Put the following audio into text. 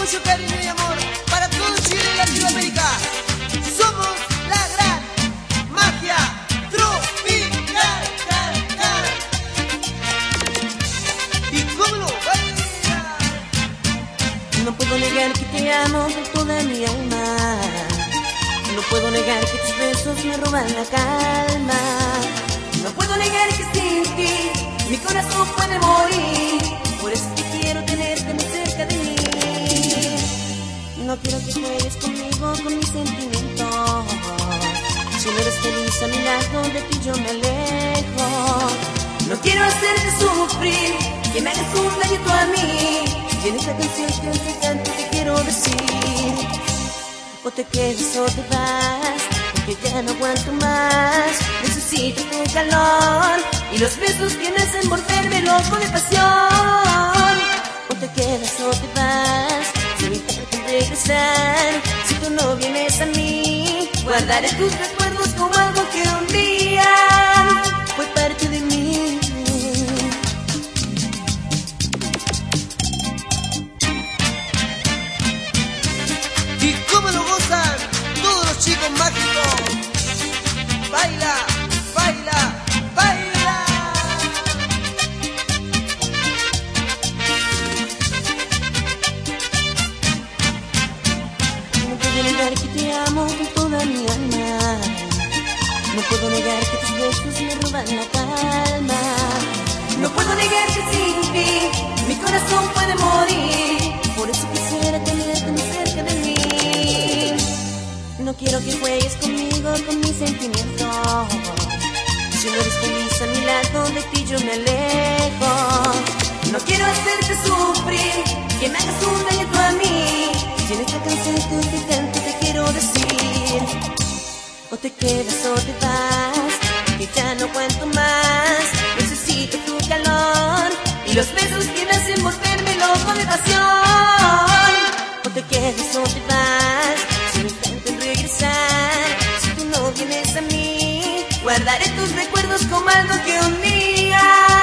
mucho cariño y amor para todo Chile y Latinoamérica. Somos la gran magia tropical. ¿Y cómo lo baila? No puedo negar que te amo con toda mi alma. No puedo negar que tus besos me roban la calma. No puedo negar que sin ti mi corazón puede morir. Por eso te quiero tenerte muy cerca de mí. No quiero que juegues conmigo, con mis sentimientos. Si no eres feliz a mi lado, de ti yo me alejo. No quiero hacerte sufrir, que me hagas un daño tú a mí. Y en esta canción que hoy te canto te quiero decir: o te quedas o te vas, porque ya no aguanto más. Necesito tu calor y los besos que me hacen volverme loco de pasión. O te quedas o te vas, sin intentar regresar. Si tú no vienes a mí, guardaré tus recuerdos como algo que un día fue parte de mí. ¿Y cómo lo gozan todos los chicos mágicos? Baila, baila, baila. No puedo negar que te amo con toda mi alma. No puedo negar que tus besos me roban la calma. No puedo negar que sin ti mi corazón puede morir. Por eso quisiera tenerte muy cerca de mí. No quiero que juegues conmigo, con mis sentimientos. Si no eres feliz a mi lado, de ti yo me alejo. No quiero hacerte sufrir, que me hagas un daño tú a mí. Y en esta canción que te canto te quiero decir: o te quedas o te vas, que ya no aguanto más. Necesito tu calor y los besos que me hacen volverme loco de pasión. O te quedas o te vas, si no intento regresar. Si tú no vienes a mí, guardaré tus recuerdos como algo que un día